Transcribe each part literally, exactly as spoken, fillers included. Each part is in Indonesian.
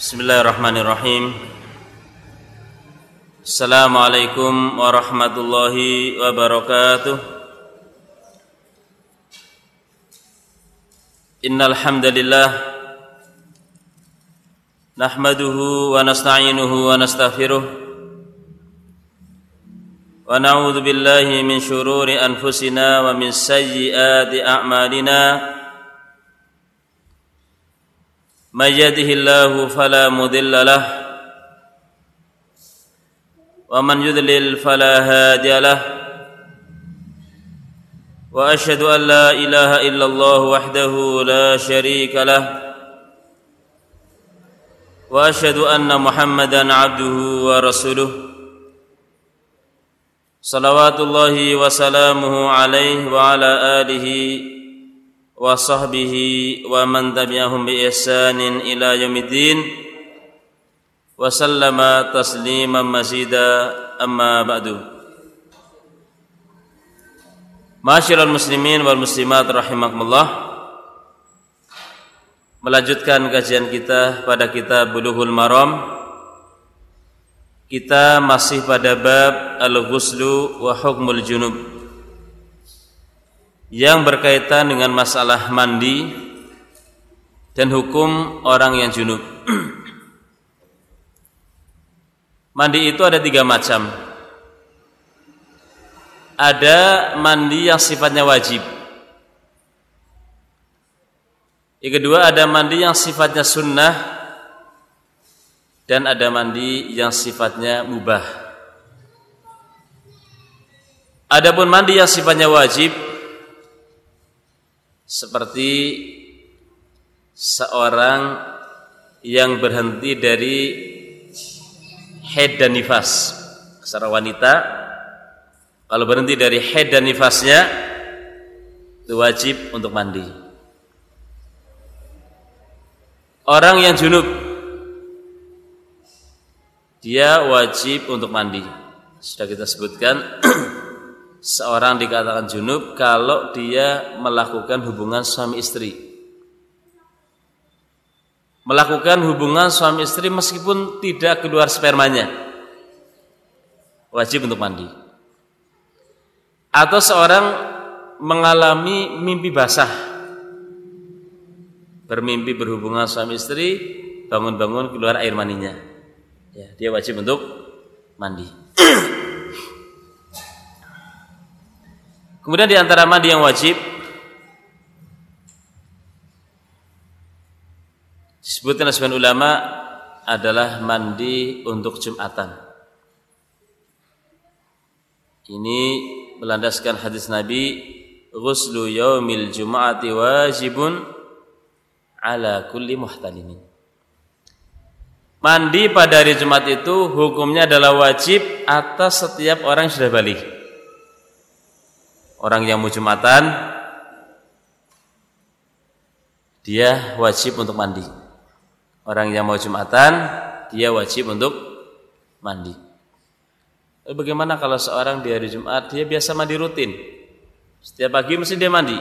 Bismillahirrahmanirrahim. Assalamualaikum warahmatullahi wabarakatuh. Innal hamdalillah nahmaduhu wa nasta'inuhu wa nastaghfiruh wa na'udzu billahi min syururi anfusina wa min sayyiati a'malina. May yahdihillahu fala mudilla lahu wa man yudlil fala hadiya lahu wa asyhadu an la ilaha illallah wahdahu la syarika lahu wa asyhadu anna Muhammadan abduhu wa rasuluh salawatullahi wa salamuhu alaihi wa ala alihi wa sahbihi wa man tabi'ahum bi ihsanin ila yaumiddin wa sallama tasliman mazida amma ba'du. Ma'asyiral muslimin wal muslimat rahimakumullah, melanjutkan kajian kita pada kitab Bulughul Maram. Kita masih pada bab al-ghuslu wa hukmul junub, yang berkaitan dengan masalah mandi dan hukum orang yang junub. Mandi itu ada tiga macam. Ada mandi yang sifatnya wajib. Yang kedua, ada mandi yang sifatnya sunnah, dan ada mandi yang sifatnya mubah. Adapun mandi yang sifatnya wajib, seperti seorang yang berhenti dari haid dan nifas. Seorang wanita kalau berhenti dari haid dan nifasnya, itu wajib untuk mandi. Orang yang junub, dia wajib untuk mandi. Sudah kita sebutkan, seorang dikatakan junub kalau dia melakukan hubungan suami istri. Melakukan hubungan suami istri meskipun tidak keluar spermanya, wajib untuk mandi. Atau seorang mengalami mimpi basah, bermimpi berhubungan suami istri, bangun-bangun keluar air maninya, ya, dia wajib untuk mandi. Kemudian di antara mandi yang wajib disebutkan oleh sebagian ulama adalah mandi untuk Jumatan. Ini melandaskan hadis Nabi, ghuslu yaumil jum'ati wajibun ala kulli muhtalimin. Mandi pada hari Jumat itu hukumnya adalah wajib atas setiap orang yang sudah baligh. Orang yang mau Jumatan, dia wajib untuk mandi. Orang yang mau Jumatan, dia wajib untuk mandi. Lalu bagaimana kalau seorang di hari Jumat dia biasa mandi rutin? Setiap pagi mesti dia mandi.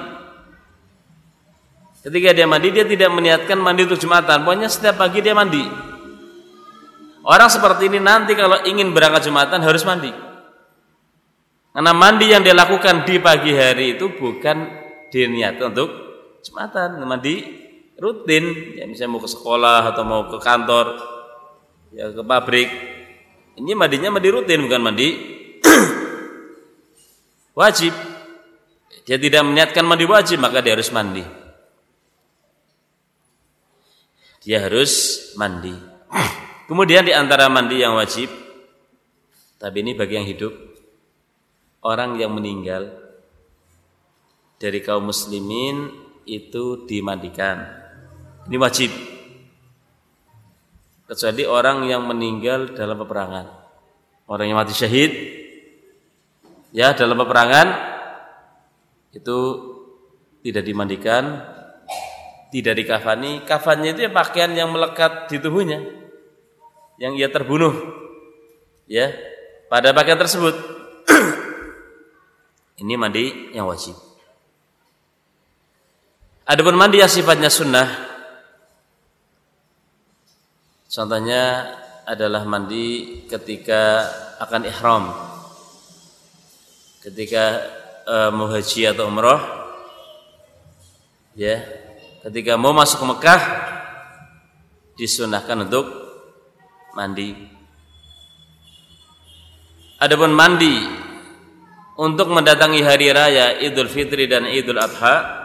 Ketika dia mandi, dia tidak meniatkan mandi untuk Jumatan. Pokoknya setiap pagi dia mandi. Orang seperti ini nanti kalau ingin berangkat Jumatan harus mandi. Karena mandi yang dilakukan di pagi hari itu bukan diniatkan untuk Jumatan, mandi rutin, ya misalnya mau ke sekolah atau mau ke kantor, ya ke pabrik. Ini mandinya mandi rutin, bukan mandi wajib. Dia tidak meniatkan mandi wajib, maka dia harus mandi. Dia harus mandi. Kemudian di antara mandi yang wajib, tapi ini bagi yang hidup, orang yang meninggal dari kaum muslimin itu dimandikan. Ini wajib. Kecuali orang yang meninggal dalam peperangan. Orang yang mati syahid, ya dalam peperangan, itu tidak dimandikan, tidak dikafani. Kafannya itu ya pakaian yang melekat di tubuhnya, yang ia terbunuh, ya pada pakaian tersebut. Ini mandi yang wajib. Adapun mandi yang sifatnya sunnah, Contohnya adalah mandi ketika akan ihram, ketika uh, mau haji atau umroh, ya, ketika mau masuk ke Mekah disunahkan untuk mandi. Adapun mandi untuk mendatangi hari raya Idul Fitri dan Idul Adha,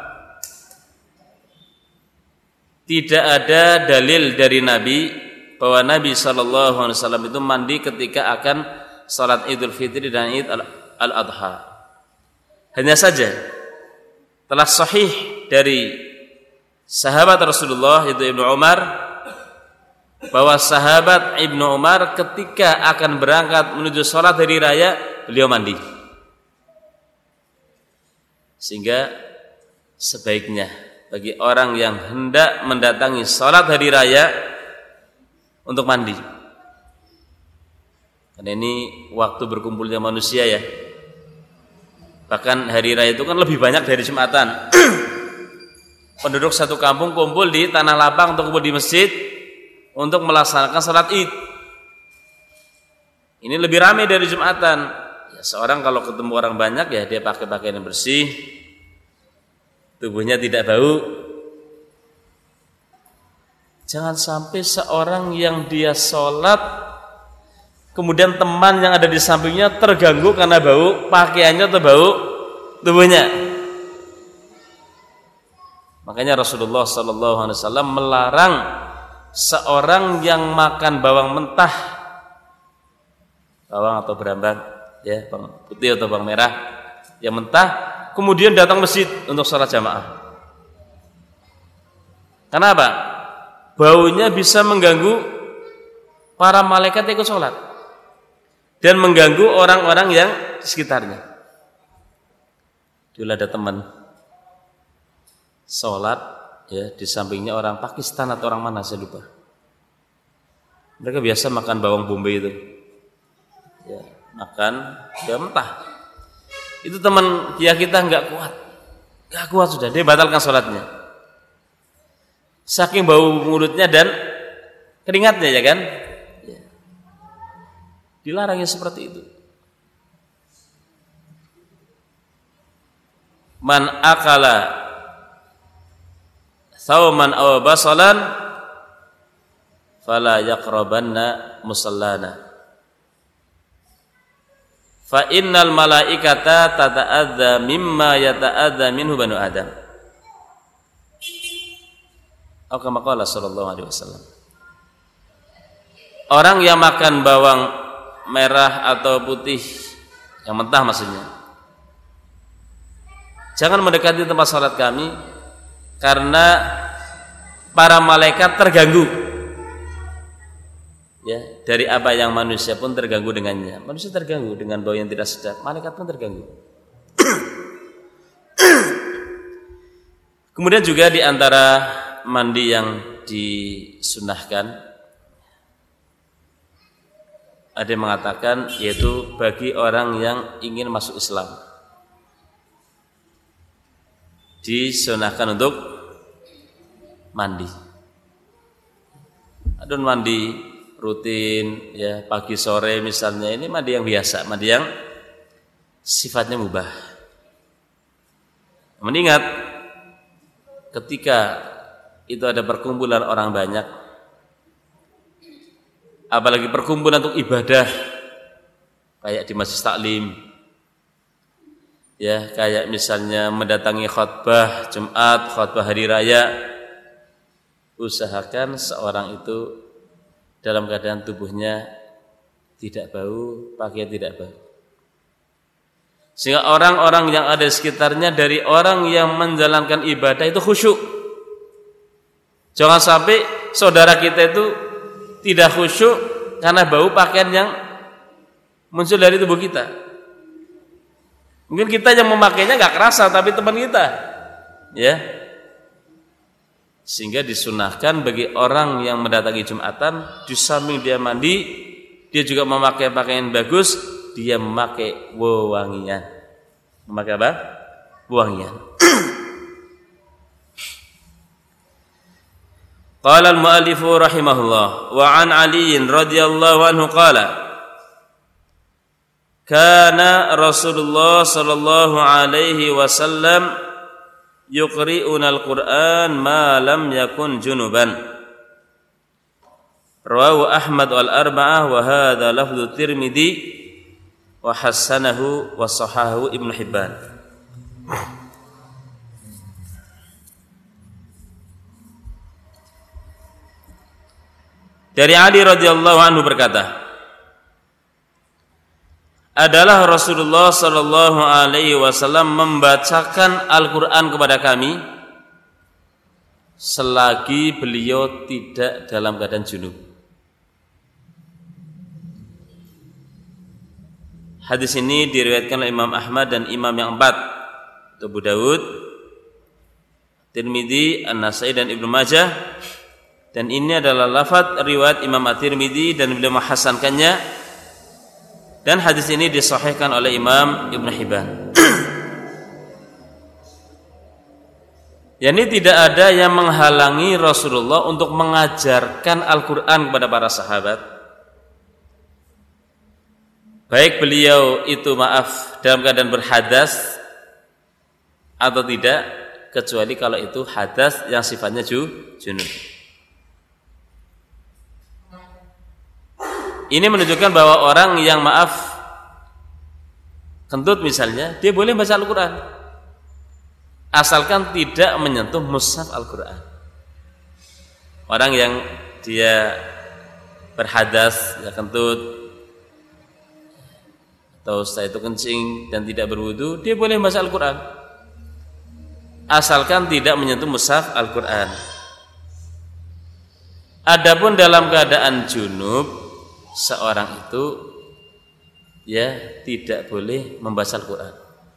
tidak ada dalil dari Nabi bahwa Nabi shallallahu alaihi wasallam itu mandi ketika akan salat Idul Fitri dan Id al-Adha. Hanya saja telah sahih dari sahabat Rasulullah yaitu Ibnu Umar, bahwa sahabat Ibnu Umar ketika akan berangkat menuju salat hari raya beliau mandi. Sehingga sebaiknya bagi orang yang hendak mendatangi salat hari raya untuk mandi. Karena ini waktu berkumpulnya manusia ya. Bahkan hari raya itu kan lebih banyak dari Jumatan. Penduduk satu kampung kumpul di tanah lapang atau kumpul di masjid untuk melaksanakan salat Id. Ini lebih ramai dari Jumatan. Ya, seorang kalau ketemu orang banyak ya dia pakai pakaian yang bersih, tubuhnya tidak bau. Jangan sampai seorang yang dia sholat kemudian teman yang ada di sampingnya terganggu karena bau pakaiannya atau bau tubuhnya. Makanya Rasulullah shallallahu alaihi wasallam melarang seorang yang makan bawang mentah, bawang atau berambang, ya, bawang putih atau bawang merah yang mentah, kemudian datang masjid untuk sholat jamaah. Kenapa? Baunya bisa mengganggu para malaikat yang ikut sholat dan mengganggu orang-orang yang di sekitarnya. Dulu ada teman sholat, ya, di sampingnya orang Pakistan atau orang mana saya lupa. Mereka biasa makan bawang bombay itu, ya, makan ya mentah. Itu teman dia kita nggak kuat, nggak kuat sudah, dia batalkan sholatnya. Saking bau mulutnya dan keringatnya, ya kan? Ya. Dilarangnya seperti itu. Man akala thawman aw basalan fala yaqrabanna musallana. Fa innal malaikata tata'adza mimma yata'adza minhu banu Adam. Atau kama qala sallallahu alaihi wasallam. Orang yang makan bawang merah atau putih yang mentah maksudnya, jangan mendekati tempat salat kami karena para malaikat terganggu. Ya, dari apa yang manusia pun terganggu dengannya. Manusia terganggu dengan bau yang tidak sedap, malaikat pun terganggu. Kemudian juga di antara mandi yang disunahkan ada yang mengatakan yaitu bagi orang yang ingin masuk Islam disunahkan untuk mandi. Ada mandi rutin ya pagi sore misalnya, ini mandi yang biasa, mandi yang sifatnya mubah. Mengingat ketika itu ada perkumpulan orang banyak, apalagi perkumpulan untuk ibadah kayak di masjid taklim, ya, kayak misalnya mendatangi khutbah Jumat, khutbah hari raya, usahakan seorang itu dalam keadaan tubuhnya tidak bau, pakaian tidak bau, sehingga orang-orang yang ada di sekitarnya dari orang yang menjalankan ibadah itu khusyuk. Jangan sampai saudara kita itu tidak khusyuk karena bau pakaian yang muncul dari tubuh kita. Mungkin kita yang memakainya nggak kerasa, tapi teman kita, ya. Sehingga disunahkan bagi orang yang mendatangi Jumatan, di samping dia mandi, dia juga memakai pakaian bagus, dia memakai wewangian. Memakai apa? Wewangian. Qala al-mu'allif rahimahullah wa an Ali radhiyallahu anhu qala kana Rasulullah sallallahu alaihi wasallam yuqri'una al-Qur'an ma lam yakun junuban. Rawahu Ahmad wal arba'ah wa hadha lafdhu Tirmidzi wa hassanahu wa sahahu Ibnu Hibban. Dari Ali radhiyallahu anhu berkata, adalah Rasulullah sallallahu alaihi wasallam membacakan Al-Qur'an kepada kami selagi beliau tidak dalam keadaan junub. Hadis ini diriwayatkan oleh Imam Ahmad dan imam yang empat, Abu Dawud, Tirmidzi, An-Nasai dan Ibnu Majah. Dan ini adalah lafaz riwayat Imam At-Tirmidzi dan beliau menghasankannya. Dan hadis ini disahihkan oleh Imam Ibnu Hibban. Yani tidak ada yang menghalangi Rasulullah untuk mengajarkan Al-Qur'an kepada para sahabat. Baik beliau itu maaf dalam keadaan berhadas atau tidak, kecuali kalau itu hadas yang sifatnya junub. Ini menunjukkan bahwa orang yang maaf kentut misalnya, dia boleh baca Al-Quran asalkan tidak menyentuh mushaf Al-Quran. Orang yang dia berhadas, ya kentut atau setelah itu kencing dan tidak berwudu, dia boleh baca Al-Quran asalkan tidak menyentuh mushaf Al-Quran. Adapun dalam keadaan junub, seorang itu ya tidak boleh membaca Al-Quran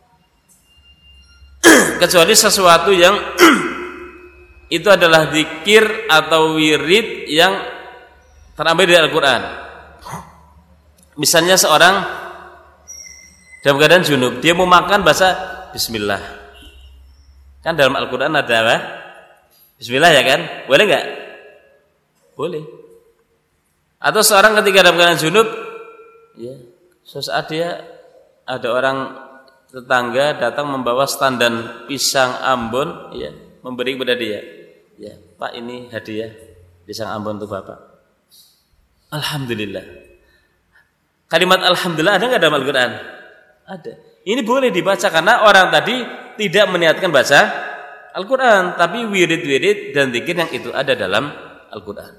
kecuali sesuatu yang itu adalah zikir atau wirid yang terambil dari Al-Quran. Misalnya seorang dalam keadaan junub, dia mau makan baca Bismillah. Kan dalam Al-Quran ada apa? Bismillah ya kan? Boleh nggak? Boleh. Atau seorang ketika dalam keadaan junub, ya, sesaat dia ada orang tetangga datang membawa standan pisang Ambon, ya, memberi kepada dia. Ya, Pak, ini hadiah pisang Ambon untuk Bapak. Alhamdulillah. Kalimat Alhamdulillah ada nggak dalam Al-Quran? Ada. Ini boleh dibaca karena orang tadi tidak meniatkan baca Al-Quran, tapi wirid-wirid dan zikir yang itu ada dalam Al-Quran.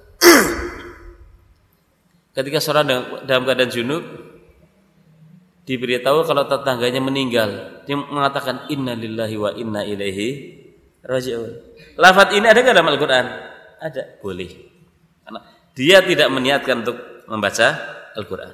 Ketika seorang dalam keadaan junub diberitahu kalau tetangganya meninggal, dia mengatakan innalillahi wa inna ilaihi raji'un. Lafaz ini ada enggak dalam Al-Qur'an? Ada, boleh. Karena dia tidak meniatkan untuk membaca Al-Qur'an.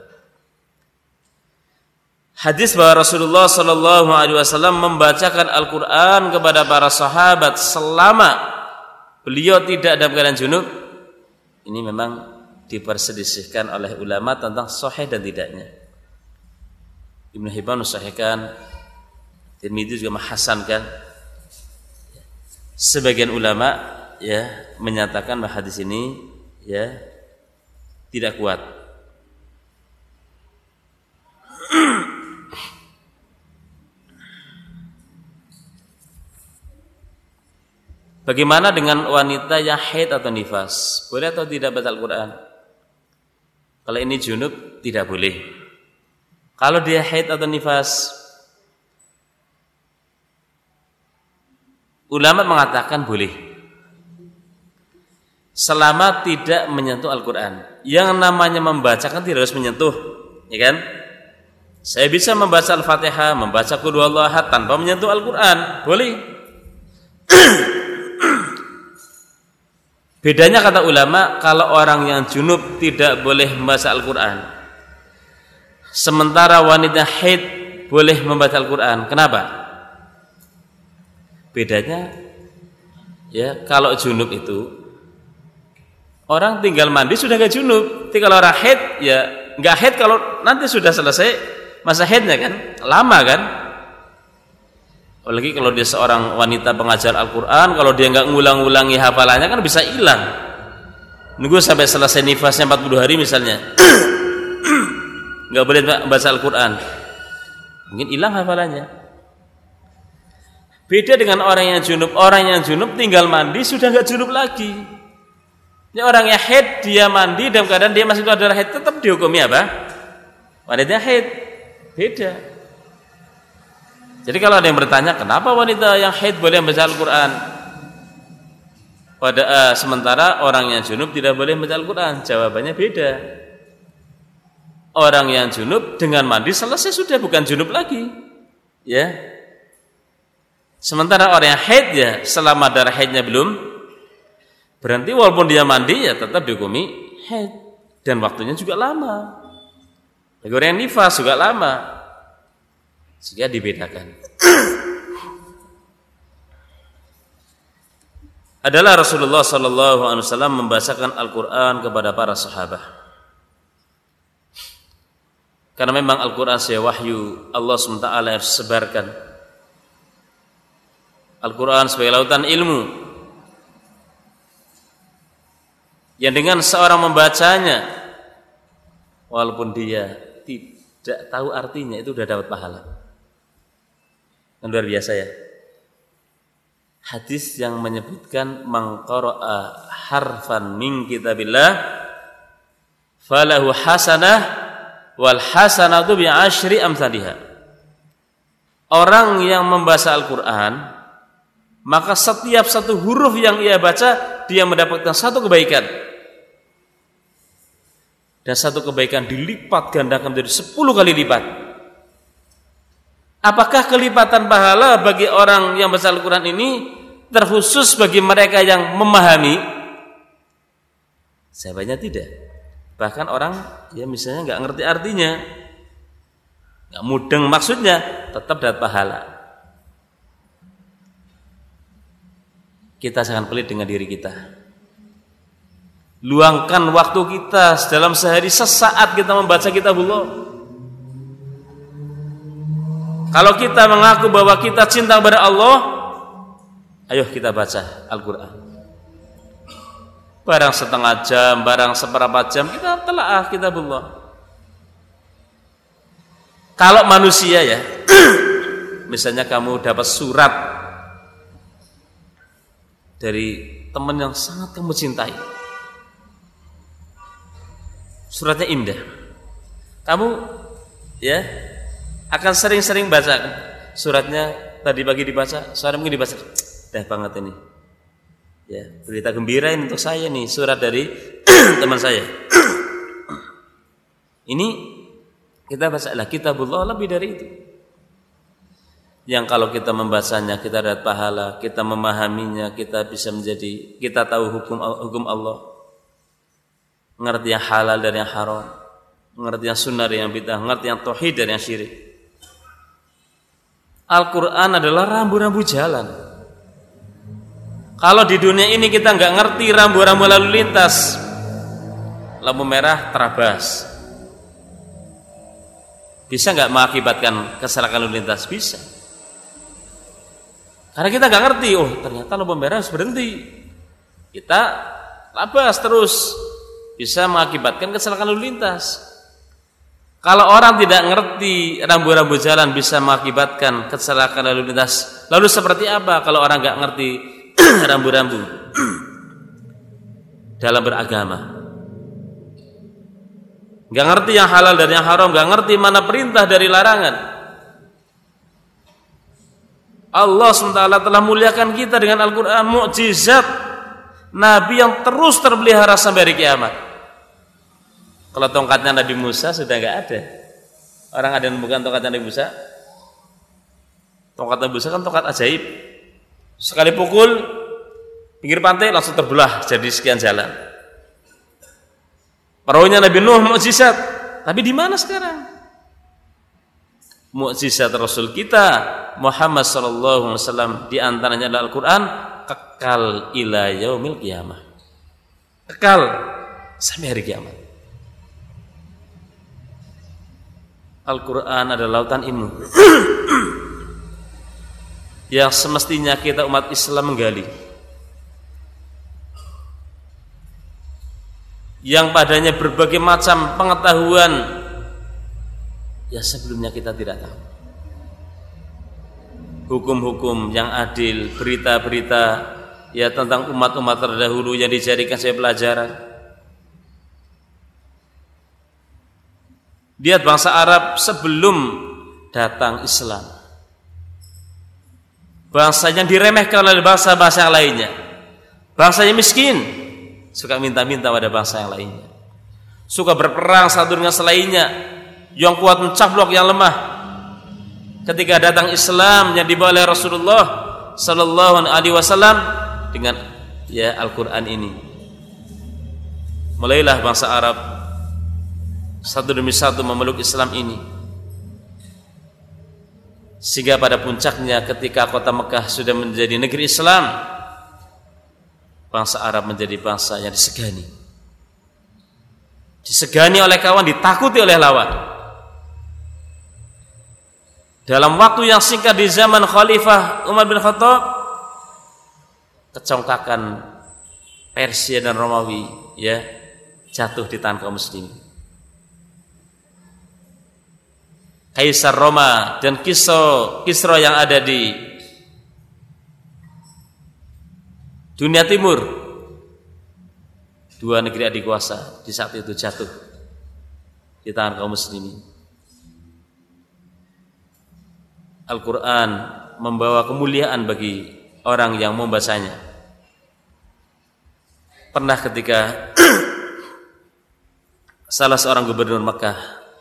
Hadis bahwa Rasulullah sallallahu alaihi wasallam membacakan Al-Qur'an kepada para sahabat selama beliau tidak dalam keadaan junub, ini memang diperselisihkan oleh ulama tentang sahih dan tidaknya. Ibnu Hibban mensahihkan, Tirmidzi juga menghasankan. Sebagian ulama ya menyatakan bahwa hadis ini ya tidak kuat. Bagaimana dengan wanita yang haid atau nifas? Boleh atau tidak baca Al-Quran? Kalau ini junub tidak boleh. Kalau dia haid atau nifas, ulama mengatakan boleh, selama tidak menyentuh Al-Quran. Yang namanya membaca kan tidak harus menyentuh, ya kan? Saya bisa membaca Al-Fatihah, membaca Qul huwallahu ahad tanpa menyentuh Al-Quran, boleh. Bedanya kata ulama, kalau orang yang junub tidak boleh membaca Al-Quran, sementara wanita haid boleh membaca Al-Quran. Kenapa? Bedanya ya, kalau junub itu orang tinggal mandi sudah gak junub. Tapi kalau orang haid ya gak haid kalau nanti sudah selesai masa haidnya kan, lama kan. Apalagi kalau dia seorang wanita pengajar Al-Quran, kalau dia nggak ngulang-ngulangi hafalannya kan bisa hilang, nunggu sampai selesai nifasnya empat puluh hari misalnya. Enggak boleh baca Al-Qur'an. Mungkin hilang hafalannya. Beda dengan orang yang junub. Orang yang junub tinggal mandi sudah enggak junub lagi. Ini orang yang haid, dia mandi dalam keadaan dia masih keluar darah haid, tetap dihukumi apa? Wanita haid. Beda. Jadi kalau ada yang bertanya, kenapa wanita yang haid boleh membaca Al-Qur'an? Pada uh, sementara orang yang junub tidak boleh membaca Al-Qur'an. Jawabannya beda. Orang yang junub dengan mandi selesai sudah bukan junub lagi. Ya. Sementara orang yang haid ya selama darah haidnya belum berhenti, walaupun dia mandi ya tetap dihukumi haid dan waktunya juga lama. Bagi orang yang nifas juga lama. Sehingga dibedakan. Adalah Rasulullah sallallahu alaihi wasallam membacakan Al-Qur'an kepada para sahabat. Karena memang Al-Qur'an sebagai wahyu Allah subhanahu wa taala harus sebarkan. Al-Qur'an sebagai lautan ilmu yang dengan seorang membacanya walaupun dia tidak tahu artinya itu sudah dapat pahala. Yang luar biasa ya. Hadis yang menyebutkan man qara'a harfan min kitabillah falahu hasanah wal hasanatu bi asyri amsalihha. Orang yang membaca Al-Qur'an maka setiap satu huruf yang ia baca dia mendapatkan satu kebaikan. Dan satu kebaikan dilipat gandakan menjadi sepuluh kali lipat. Apakah kelipatan pahala bagi orang yang baca Al-Quran ini terkhusus bagi mereka yang memahami? Jawabannya tidak. Bahkan orang ya misalnya nggak ngerti artinya, nggak mudeng maksudnya, tetap dapat pahala. Kita jangan pelit dengan diri kita. Luangkan waktu kita dalam sehari sesaat kita membaca kitabullah. Kalau kita mengaku bahwa kita cinta kepada Allah, ayo kita baca Al-Quran. Barang setengah jam, barang seperempat jam kita telaah kitabullah. Kalau manusia ya, misalnya kamu dapat surat dari teman yang sangat kamu cintai, suratnya indah, kamu ya akan sering-sering baca suratnya. Tadi pagi dibaca, sore mungkin dibaca, dah banget ini ya, berita gembira ini untuk saya nih, surat dari teman saya. Ini kita baca lah kitabullah, lebih dari itu. Yang kalau kita membacanya kita dapat pahala, kita memahaminya kita bisa menjadi, kita tahu hukum hukum Allah, ngerti yang halal dan yang haram, ngerti yang sunnah dan yang bid'ah, ngerti yang tauhid dan yang syirik. Al-Quran adalah rambu-rambu jalan. Kalau di dunia ini kita nggak ngerti rambu-rambu lalu lintas, lampu merah terabas, bisa nggak mengakibatkan kecelakaan lalu lintas? Bisa. Karena kita nggak ngerti, oh ternyata lampu merah harus berhenti, kita labas terus, bisa mengakibatkan kecelakaan lalu lintas. Kalau orang tidak ngerti rambu-rambu jalan bisa mengakibatkan kecelakaan lalu lintas, lalu seperti apa kalau orang nggak ngerti rambu-rambu dalam beragama? Nggak ngerti yang halal dan yang haram, nggak ngerti mana perintah dari larangan. Allah subhanahu wa taala telah muliakan kita dengan Al-Quran, mukjizat Nabi yang terus terpelihara sampai hari kiamat. Kalau tongkatnya Nabi Musa sudah nggak ada. Orang ada yang bukan tongkatnya Nabi Musa. Tongkat Nabi Musa kan tongkat ajaib. Sekali pukul pinggir pantai langsung terbelah jadi sekian jalan. Perahunya Nabi Nuh mukjizat. Tapi di mana sekarang? Mukjizat Rasul kita Muhammad sallallahu alaihi wasallam di antaranya adalah Al-Quran, kekal ila yaumil qiyamah. Kekal sampai hari kiamat. Al-Quran adalah lautan ilmu yang semestinya kita umat Islam menggali. yang padanya berbagai macam pengetahuan ya sebelumnya kita tidak tahu. Hukum-hukum yang adil, berita-berita ya tentang umat-umat terdahulu yang dijadikan sebagai pelajaran. Lihat bangsa Arab sebelum datang Islam, bangsa yang diremehkan oleh bangsa-bangsa yang lainnya, bangsa yang miskin, suka minta-minta pada bangsa yang lainnya, suka berperang satu dengan selainnya, yang kuat mencaplok yang lemah. Ketika datang Islam yang dibawa oleh Rasulullah sallallahu alaihi wasallam dengan ya Al-Qur'an ini, mulailah bangsa Arab satu demi satu memeluk Islam ini, sehingga pada puncaknya ketika kota Mekah sudah menjadi negeri Islam, bangsa Arab menjadi bangsa yang disegani, disegani oleh kawan, ditakuti oleh lawan. Dalam waktu yang singkat di zaman Khalifah Umar bin Khattab, kecongkakan Persia dan Romawi ya jatuh di tangan kaum muslimin. Kaisar Roma dan Kisra, Kisra yang ada di dunia timur, dua negeri adik kuasa di saat itu jatuh di tangan kaum muslimin. Al-Quran membawa kemuliaan bagi orang yang membacanya. Pernah ketika salah seorang gubernur Mekah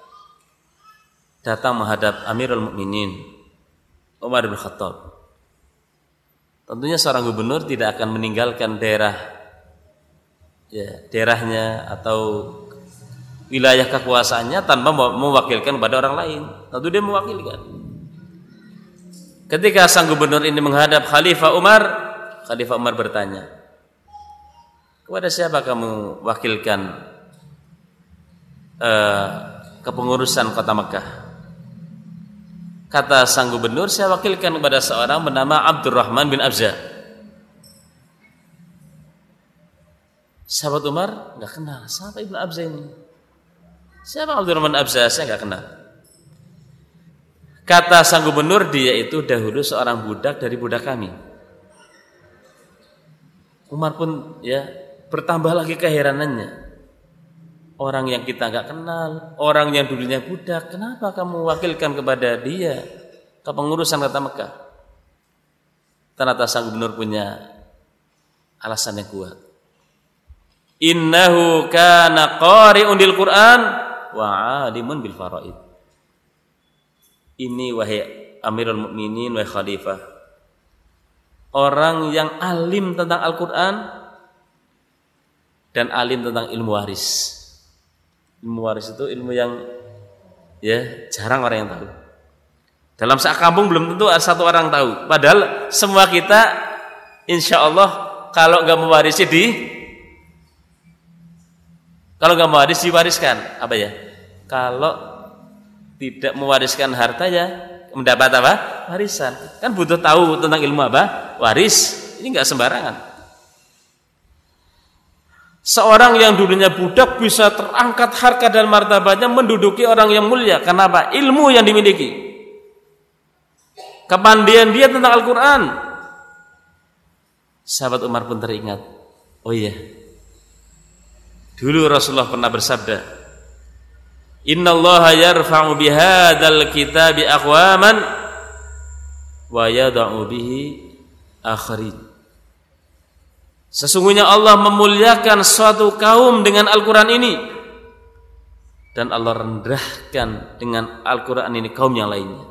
datang menghadap Amirul Mukminin Umar bin Khattab. Tentunya seorang gubernur tidak akan meninggalkan daerah ya, daerahnya atau wilayah kekuasaannya tanpa mewakilkan kepada orang lain. Tentu dia mewakilkan. Ketika sang gubernur ini menghadap Khalifah Umar, Khalifah Umar bertanya, kepada siapa kamu wakilkan uh, kepengurusan kota Mekah? Kata sang gubernur, saya wakilkan kepada seorang bernama Abdurrahman bin Abza. Sahabat Umar enggak kenal, siapa Ibnu Abza ini? Siapa Abdurrahman bin Abza? Saya enggak kenal. Kata sang gubernur, dia itu dahulu seorang budak dari budak kami. Umar pun ya bertambah lagi keheranannya. Orang yang kita enggak kenal, orang yang dulunya budak, kenapa kamu wakilkan kepada dia kepengurusan kota Mekah? Ternyata sang gubernur punya alasan yang kuat. Innahu kana qari'un lil Qur'an wa 'alimun bil faraid. Ini wahai Amirul Mukminin, wahai Khalifah, orang yang alim tentang Al-Quran dan alim tentang ilmu waris. Ilmu waris itu ilmu yang ya jarang orang yang tahu. Dalam sak kampung belum tentu ada satu orang tahu. Padahal semua kita insya Allah kalau nggak mewarisi di kalau nggak mewaris diwariskan apa ya? Kalau tidak mewariskan harta ya mendapat apa? Warisan. Kan butuh tahu tentang ilmu apa? Waris. Ini enggak sembarangan. Seorang yang dulunya budak bisa terangkat harkat dan martabatnya menduduki orang yang mulia. Kenapa? Ilmu yang dimiliki. Kepandian dia tentang Al-Quran. Sahabat Umar pun teringat. Oh iya. Dulu Rasulullah pernah bersabda, Innallaha yarfa'u bihadzal kitabi aqwaman wa yada'u bihi akharin. Sesungguhnya Allah memuliakan suatu kaum dengan Al-Quran ini, dan Allah rendahkan dengan Al-Quran ini kaum yang lainnya.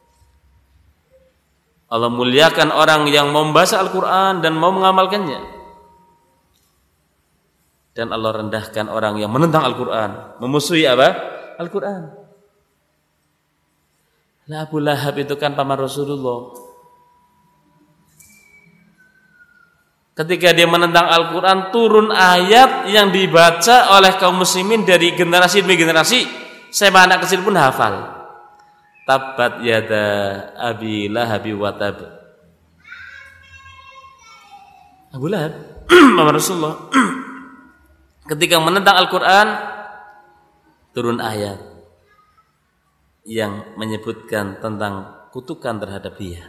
Allah muliakan orang yang mau membaca Al-Quran dan mau mengamalkannya, dan Allah rendahkan orang yang menentang Al-Quran, memusuhi apa? Al-Quran. Nah, Abu Lahab itu kan paman Rasulullah. Ketika dia menentang Al-Quran, turun ayat yang dibaca oleh kaum muslimin dari generasi demi generasi. Saya anak kecil pun hafal. Tabbat yada Abi Lahab wa tab. Abu Lahab paman Rasulullah. ketika menentang Al-Quran, turun ayat yang menyebutkan tentang kutukan terhadap dia.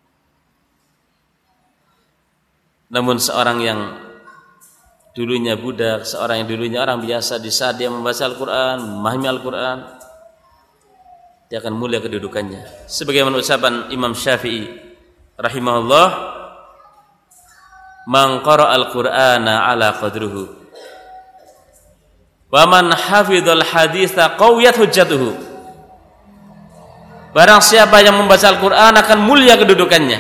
Namun seorang yang dulunya budak, seorang yang dulunya orang biasa, di saat dia membaca Al-Quran, memahami Al-Quran, dia akan mulia kedudukannya. Sebagaimana ucapan Imam Syafi'i rahimahullah, man qara'a al-Qur'ana ala qadruhu wa man hafidhal haditha qawiyat hujjatuhu. Barang siapa yang membaca Al-Quran akan mulia kedudukannya,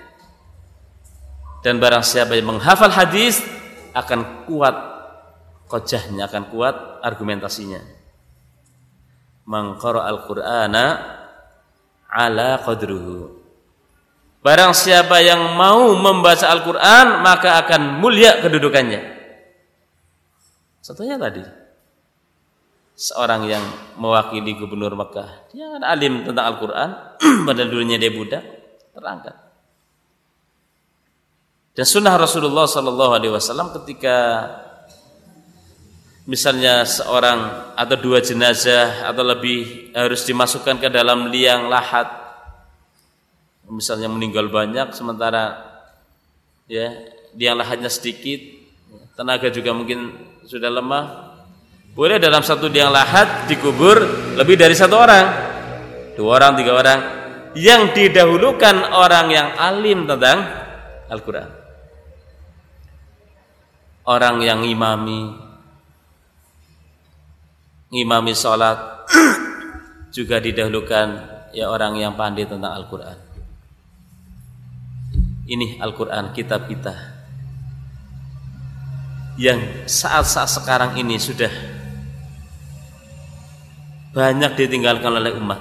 dan barang siapa yang menghafal hadis akan kuat qojahnya, akan kuat argumentasinya. Man qara'a al-Qur'ana ala qadruhu. Barang siapa yang mau membaca Al-Quran maka akan mulia kedudukannya. Contohnya tadi, seorang yang mewakili gubernur Mekah, dia kan alim tentang Al-Quran, padahal dulunya dia budak, terangkat. Dan sunnah Rasulullah Sallallahu Alaihi Wasallam ketika misalnya seorang atau dua jenazah atau lebih harus dimasukkan ke dalam liang lahat, misalnya meninggal banyak sementara ya liang lahatnya sedikit, tenaga juga mungkin sudah lemah, boleh dalam satu liang lahat dikubur lebih dari satu orang, dua orang, tiga orang. Yang didahulukan orang yang alim tentang Al-Quran, orang yang ngimami ngimami sholat juga didahulukan ya orang yang pandai tentang Al-Quran. Ini Al-Quran, kitab kita yang saat-saat sekarang ini sudah banyak ditinggalkan oleh umat.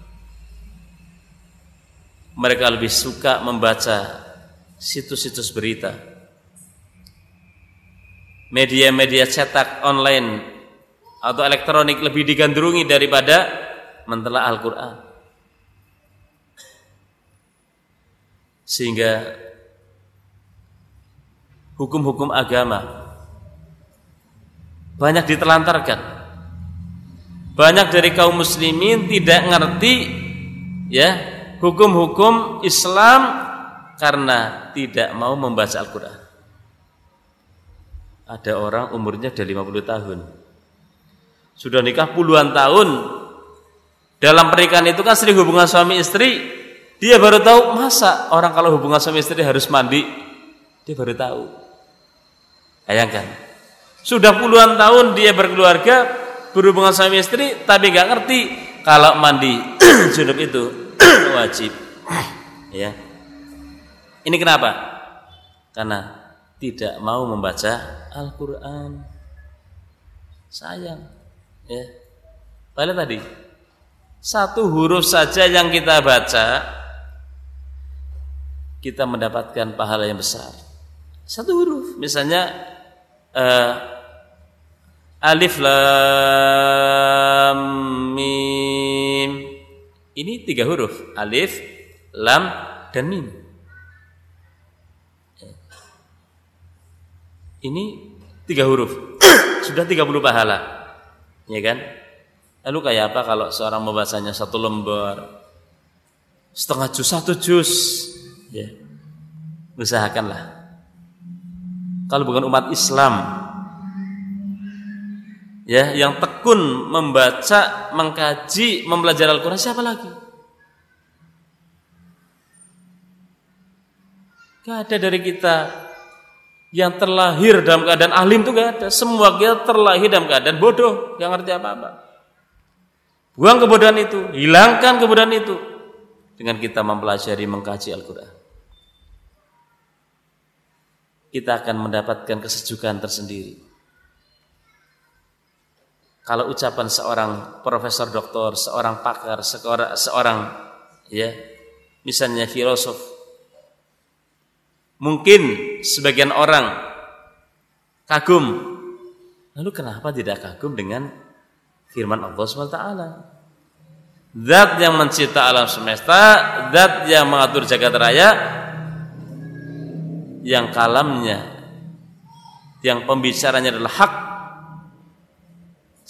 Mereka lebih suka membaca situs-situs berita, media-media cetak online atau elektronik lebih digandrungi daripada mentelaah Al-Quran. Sehingga hukum-hukum agama banyak ditelantarkan. Banyak dari kaum muslimin tidak ngerti ya hukum-hukum Islam karena tidak mau membaca Al-Quran. Ada orang umurnya sudah lima puluh tahun, sudah nikah puluhan tahun. Dalam pernikahan itu kan sering hubungan suami istri. Dia baru tahu, masa orang kalau hubungan suami istri harus mandi? Dia baru tahu. Bayangkan, sudah puluhan tahun dia berkeluarga, berhubungan suami istri, tapi gak ngerti kalau mandi junub itu wajib. Ya, ini kenapa? Karena tidak mau membaca Al-Quran. Sayang, ya. Padahal tadi satu huruf saja yang kita baca, kita mendapatkan pahala yang besar. Satu huruf, misalnya uh, alif lam mim. Ini tiga huruf, alif, lam, dan mim. Ini tiga huruf, sudah tiga puluh pahala, ya kan? Lalu kayak apa kalau seorang membacanya satu lembar, setengah juz, satu juz, ya, usahakanlah. Kalau bukan umat Islam, ya, yang tekun membaca, mengkaji, mempelajari Al-Quran, siapa lagi? Gak ada dari kita yang terlahir dalam keadaan alim, itu gak ada. Semua kita terlahir dalam keadaan bodoh, gak ngerti apa-apa. Buang kebodohan itu, hilangkan kebodohan itu dengan kita mempelajari, mengkaji Al-Quran. Kita akan mendapatkan kesejukan tersendiri. Kalau ucapan seorang profesor doktor, seorang pakar, seorang, seorang ya, misalnya filosof, mungkin sebagian orang kagum. Lalu kenapa tidak kagum dengan firman Allah subhanahu wa taala? Zat yang mencipta alam semesta, zat yang mengatur jagat raya, yang kalamnya, yang pembicaranya adalah hak,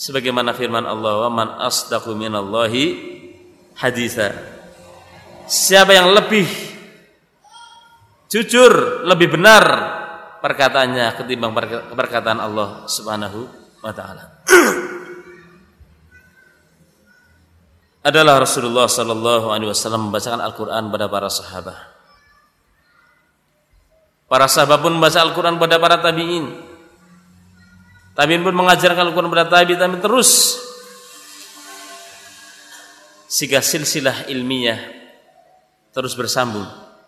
Sebagaimana firman Allah, "Wa man asdaqu minallahi haditsa." Siapa yang lebih jujur, lebih benar perkataannya ketimbang perkataan Allah Subhanahu wa taala. Adalah Rasulullah sallallahu alaihi wasallam membacakan Al-Qur'an pada para sahabat. Para sahabat pun membaca Al-Qur'an pada para tabi'in. Tabi'in pun mengajarkan Al-Qur'an pada tabi'in, tabi'in terus. Sehingga silsilah ilmiah terus bersambung.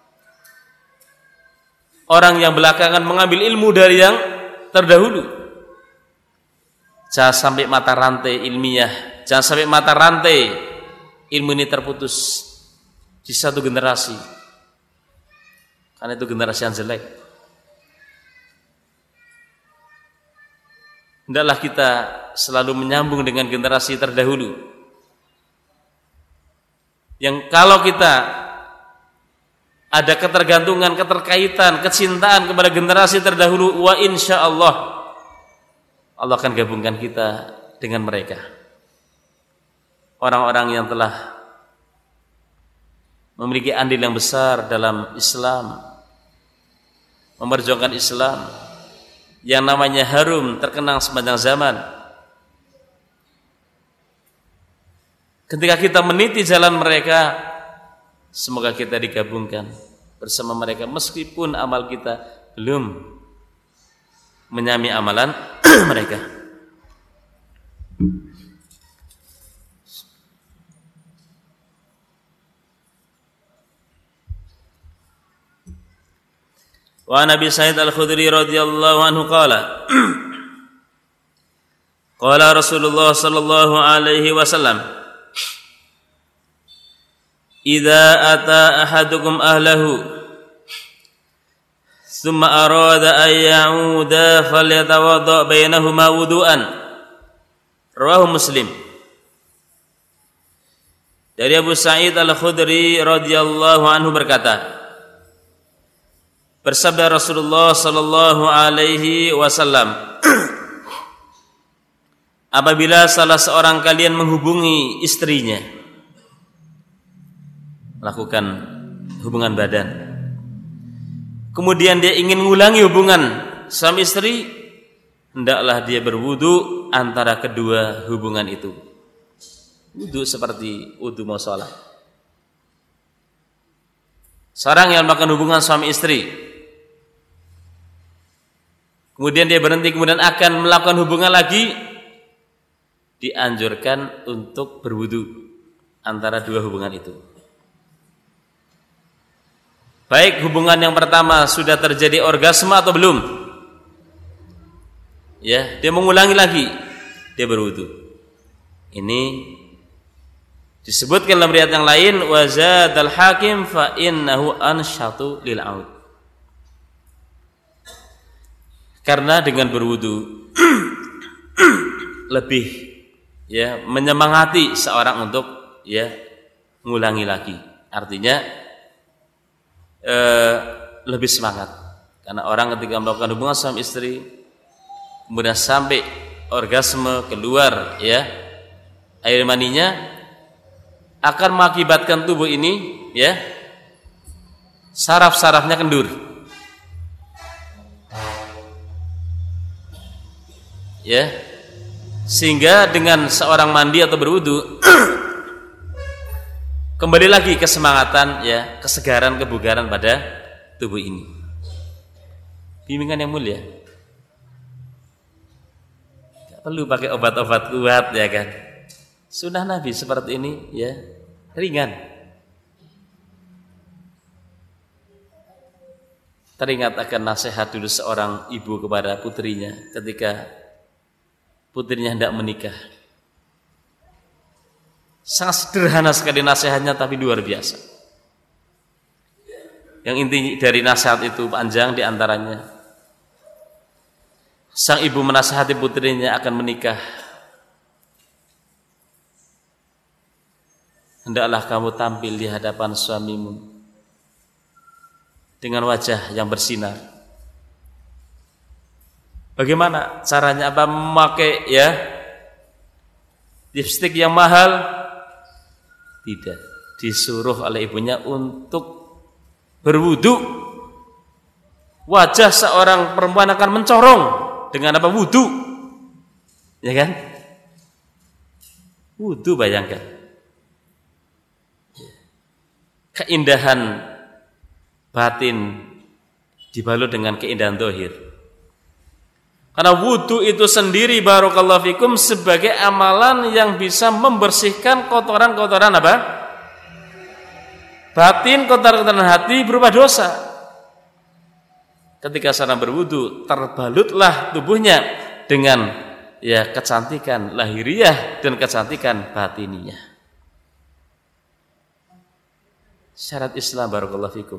Orang yang belakangan mengambil ilmu dari yang terdahulu. Jangan sampai mata rantai ilmiah, jangan sampai mata rantai ilmu ini terputus di satu generasi, karena itu generasi yang jelek. Hendaklah kita selalu menyambung dengan generasi terdahulu, yang kalau kita ada ketergantungan, keterkaitan, kecintaan kepada generasi terdahulu, wa insya Allah Allah akan gabungkan kita dengan mereka. Orang-orang yang telah memiliki andil yang besar dalam Islam, memperjuangkan Islam, yang namanya harum terkenang sepanjang zaman. Ketika kita meniti jalan mereka, semoga kita digabungkan bersama mereka, meskipun amal kita belum menyami amalan mereka. Wa Nabi Sa'id Al-Khudri radhiyallahu anhu qala qala Rasulullah sallallahu alaihi wasallam, idza ata ahadukum ahlahu thumma arada an ya'uda falyatawadda bainahuma wudu'an. Rawahu Muslim. Dari Abu Sa'id Al-Khudri radhiyallahu anhu berkata, bersabda Rasulullah sallallahu alaihi wasallam, apabila salah seorang kalian menghubungi istrinya, melakukan hubungan badan, kemudian dia ingin mengulangi hubungan suami istri, hendaklah dia berwudu antara kedua hubungan itu. Wudu seperti wudu mau sholat. Seorang yang melakukan hubungan suami istri, kemudian dia berhenti, kemudian akan melakukan hubungan lagi, dianjurkan untuk berwudu antara dua hubungan itu. Baik hubungan yang pertama sudah terjadi orgasme atau belum, ya, dia mengulangi lagi, dia berwudu. Ini disebutkan dalam riwayat yang lain, wa zadal hakim fa innahu ansyatu lil aud. Karena dengan berwudu lebih, ya, menyemangati seorang untuk, ya, mengulangi lagi. Artinya eh, lebih semangat. Karena orang ketika melakukan hubungan suami istri, kemudian sampai orgasme, keluar, ya, air maninya, akan mengakibatkan tubuh ini, ya, saraf-sarafnya kendur, ya, sehingga dengan seorang mandi atau berwudu kembali lagi kesemangatan, ya, kesegaran, kebugaran pada tubuh ini. Bimbingan yang mulia, tidak perlu pakai obat-obat kuat, ya kan. Sunnah Nabi seperti ini, ya, ringan. Teringat akan nasihat dulu seorang ibu kepada putrinya ketika putrinya hendak menikah. Sangat sederhana sekali nasihatnya, tapi luar biasa. Yang inti dari nasihat itu panjang, diantaranya sang ibu menasihati putrinya akan menikah. Hendaklah kamu tampil di hadapan suamimu dengan wajah yang bersinar. Bagaimana caranya? Apa memakai, ya, lipstik yang mahal, tidak, disuruh oleh ibunya untuk berwudu. Wajah seorang perempuan akan mencorong dengan apa? Wudu, ya kan? Wudu, bayangkan keindahan batin dibalut dengan keindahan zahir. Karena wudu itu sendiri, barakallahu fikum, sebagai amalan yang bisa membersihkan kotoran-kotoran apa? Batin, kotoran-kotoran hati berupa dosa. Ketika seorang berwudu, terbalutlah tubuhnya dengan ya kecantikan lahiriah dan kecantikan batiniah. Syarat Islam, barakallahu fikum,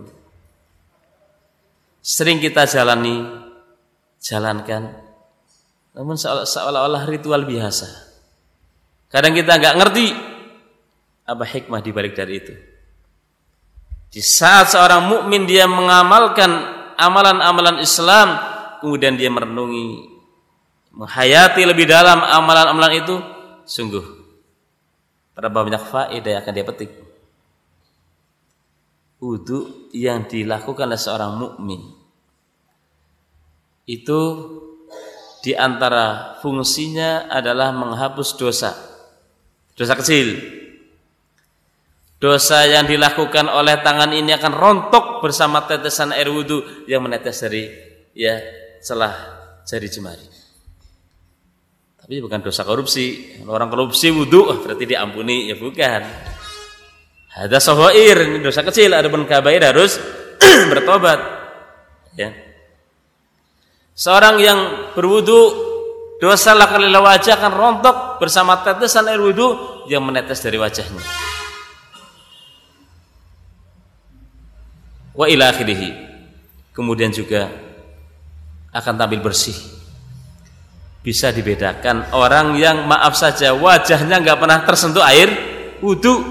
sering kita jalani, jalankan, namun seolah-olah ritual biasa. Kadang kita nggak ngerti apa hikmah di balik dari itu. Di saat seorang mukmin dia mengamalkan amalan-amalan Islam, kemudian dia merenungi, menghayati lebih dalam amalan-amalan itu, sungguh berapa banyak faedah yang akan dia petik. Wudu yang dilakukan oleh seorang mukmin itu di antara fungsinya adalah menghapus dosa, dosa kecil. Dosa yang dilakukan oleh tangan ini akan rontok bersama tetesan air wudu yang menetes dari ya celah jari jemari. Tapi bukan dosa korupsi. Orang korupsi wudu berarti diampuni, ya bukan. Ada sohoir, ini dosa kecil. Adapun kabair harus bertobat. Ya. Seorang yang berwudu, dosa lakalila wajah akan rontok bersama tetesan air wudu yang menetes dari wajahnya. Wa ila akhirih. Kemudian juga akan tampil bersih. Bisa dibedakan orang yang maaf saja wajahnya nggak pernah tersentuh air wudu,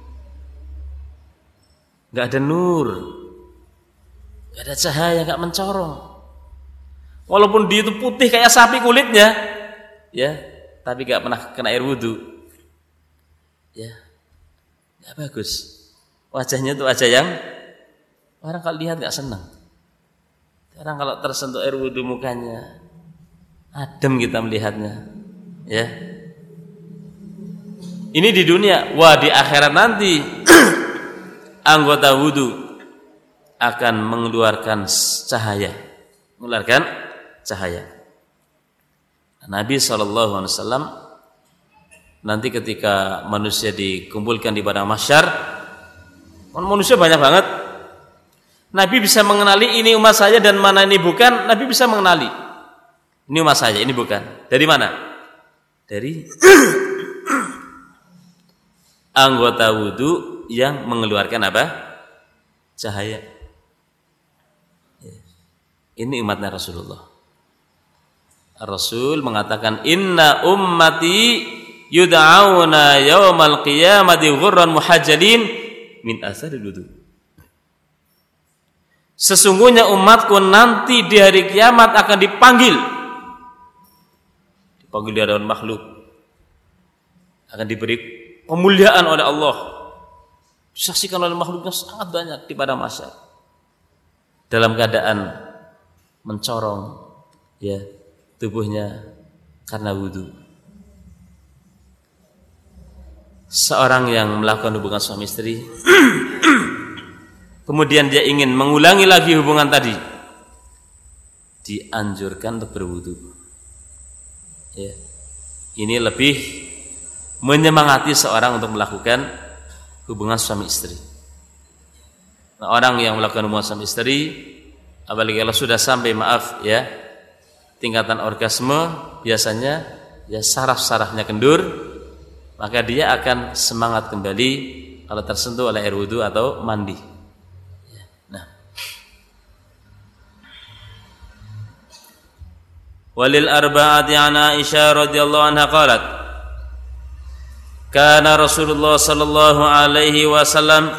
nggak ada nur, nggak ada cahaya, nggak mencorong. Walaupun dia itu putih kayak sapi kulitnya, ya, tapi nggak pernah kena air wudu, ya, nggak bagus. Wajahnya itu wajah yang orang kalau lihat nggak senang. Orang kalau tersentuh air wudu mukanya adem kita melihatnya, ya. Ini di dunia, wah di akhirat nanti anggota wudu akan mengeluarkan cahaya, mengeluarkan cahaya. Nabi shallallahu alaihi wasallam nanti ketika manusia dikumpulkan di padang mahsyar, manusia banyak banget. Nabi bisa mengenali ini umat saya dan mana ini bukan. Nabi bisa mengenali. Ini umat saya, ini bukan. Dari mana? Dari anggota wudu yang mengeluarkan apa? Cahaya. Ini umatnya Rasulullah. Rasul mengatakan, Inna ummati yud'auna yawmal qiyamati ghurran muhajjalin min asaril wudu. Sesungguhnya umatku nanti di hari kiamat akan dipanggil. Dipanggil di hadapan makhluk. Akan diberi pemuliaan oleh Allah. Disaksikan oleh makhluknya sangat banyak di padang mahsyar. Dalam keadaan mencorong ya tubuhnya karena wudu. Seorang yang melakukan hubungan suami istri kemudian dia ingin mengulangi lagi hubungan tadi, dianjurkan untuk berwudu. Ya. Ini lebih menyemangati seorang untuk melakukan hubungan suami istri. Nah, orang yang melakukan hubungan suami istri, apalagi kalau sudah sampai maaf ya tingkatan orgasme, biasanya ya saraf-sarafnya kendur, maka dia akan semangat kembali kalau tersentuh oleh air wudu atau mandi. Nah, walil arba'ati an Aisyah radhiyallahu anha qalat kana Rasulullah sallallahu alaihi wasallam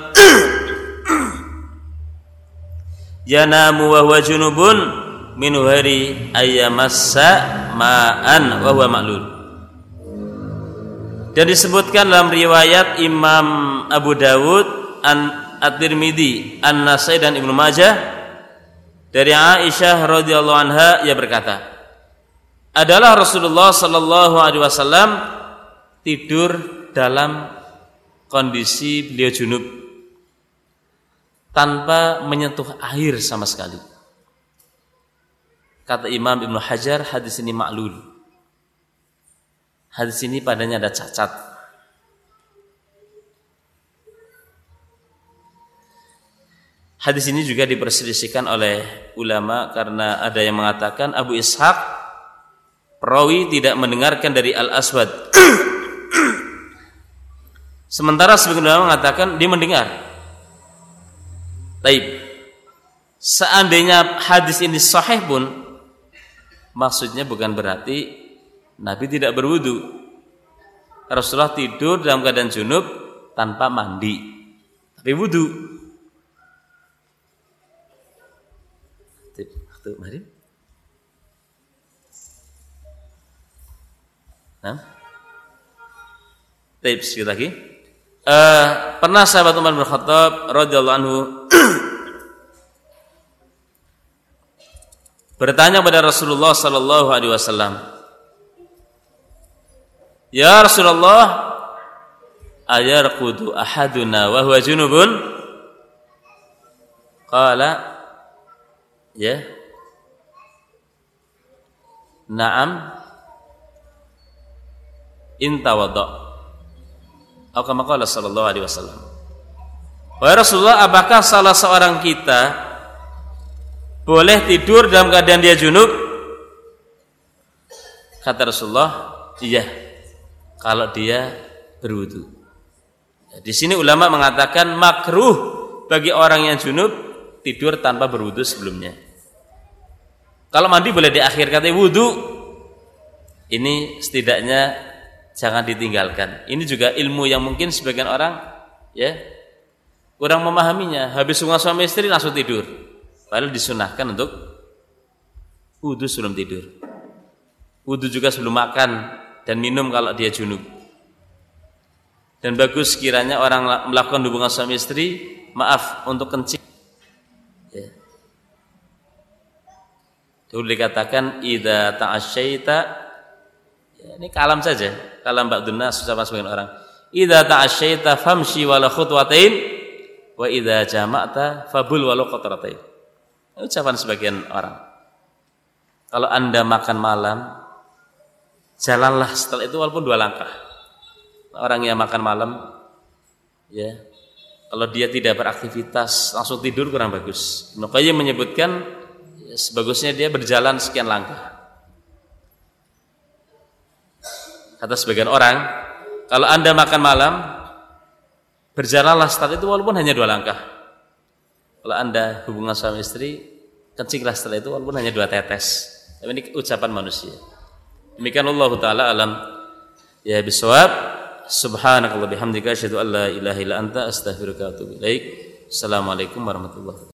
yanamu wa huwa junubun min hari ayyamassa ma'an wa huwa ma'lul. Dan disebutkan dalam riwayat Imam Abu Dawud, At-Tirmidzi, An-Nasai dan Ibnu Majah dari Aisyah radhiyallahu anha, ia berkata, adalah Rasulullah sallallahu alaihi wasallam tidur dalam kondisi beliau junub tanpa menyentuh air sama sekali. Kata Imam Ibnu Hajar, hadis ini ma'lul. Hadis ini padanya ada cacat. Hadis ini juga diperselisihkan oleh ulama karena ada yang mengatakan Abu Ishaq perawi tidak mendengarkan dari Al-Aswad. Sementara sebagian ulama mengatakan dia mendengar. Taib. Seandainya hadis ini sahih pun, maksudnya bukan berarti Nabi tidak berwudu. Rasulullah tidur dalam keadaan junub tanpa mandi, tapi wudu. Tuh, mari. Nah. Taib sekali lagi. Uh, pernah sahabat Umar bin Khattab radhiyallahu anhu bertanya kepada Rasulullah sallallahu alaihi wasallam, "Ya Rasulullah, ayarqudu ahaduna wa huwa junubun?" Qala, "Ya. Na'am. In tawadda." Atau kama qala sallallahu alaihi wasallam. Wahai Rasulullah, apakah salah seorang kita boleh tidur dalam keadaan dia junub? Kata Rasulullah, iya, kalau dia berwudu. Di sini ulama mengatakan makruh bagi orang yang junub tidur tanpa berwudu sebelumnya. Kalau mandi boleh di akhir, kata wudu. Ini setidaknya jangan ditinggalkan. Ini juga ilmu yang mungkin sebagian orang ya kurang memahaminya. Habis hubungan suami istri langsung tidur. Padahal disunahkan untuk wudu sebelum tidur. Wudu juga sebelum makan dan minum kalau dia junub. Dan bagus kiranya orang melakukan hubungan suami istri, maaf, untuk kencing. Ya. Dulu dikatakan idza ta'asyaita, ya, ini kalam saja, kalam ba'dun nas ucapan sebagian orang. Idza ta'asyaita famshi wala khutwatain wa idza jama'ta fabul wala qatratain. Ucapan sebagian orang. Kalau Anda makan malam, jalanlah setelah itu walaupun dua langkah. Orang yang makan malam, ya, kalau dia tidak beraktivitas langsung tidur kurang bagus. Ibnu Qayyim menyebutkan ya, sebagusnya dia berjalan sekian langkah. Kata sebagian orang, kalau Anda makan malam, berjalanlah setelah itu walaupun hanya dua langkah. Kalau Anda hubungan suami istri, kencinglah setelah itu walaupun hanya dua tetes. Ini ucapan manusia. Demikian Allah Ta'ala alam ya bisawab. Subhanakallah bihamdika asyhadu an la ilaha illa anta astaghfiruka wa atubu ilaik. Assalamualaikum warahmatullahi wabarakatuh.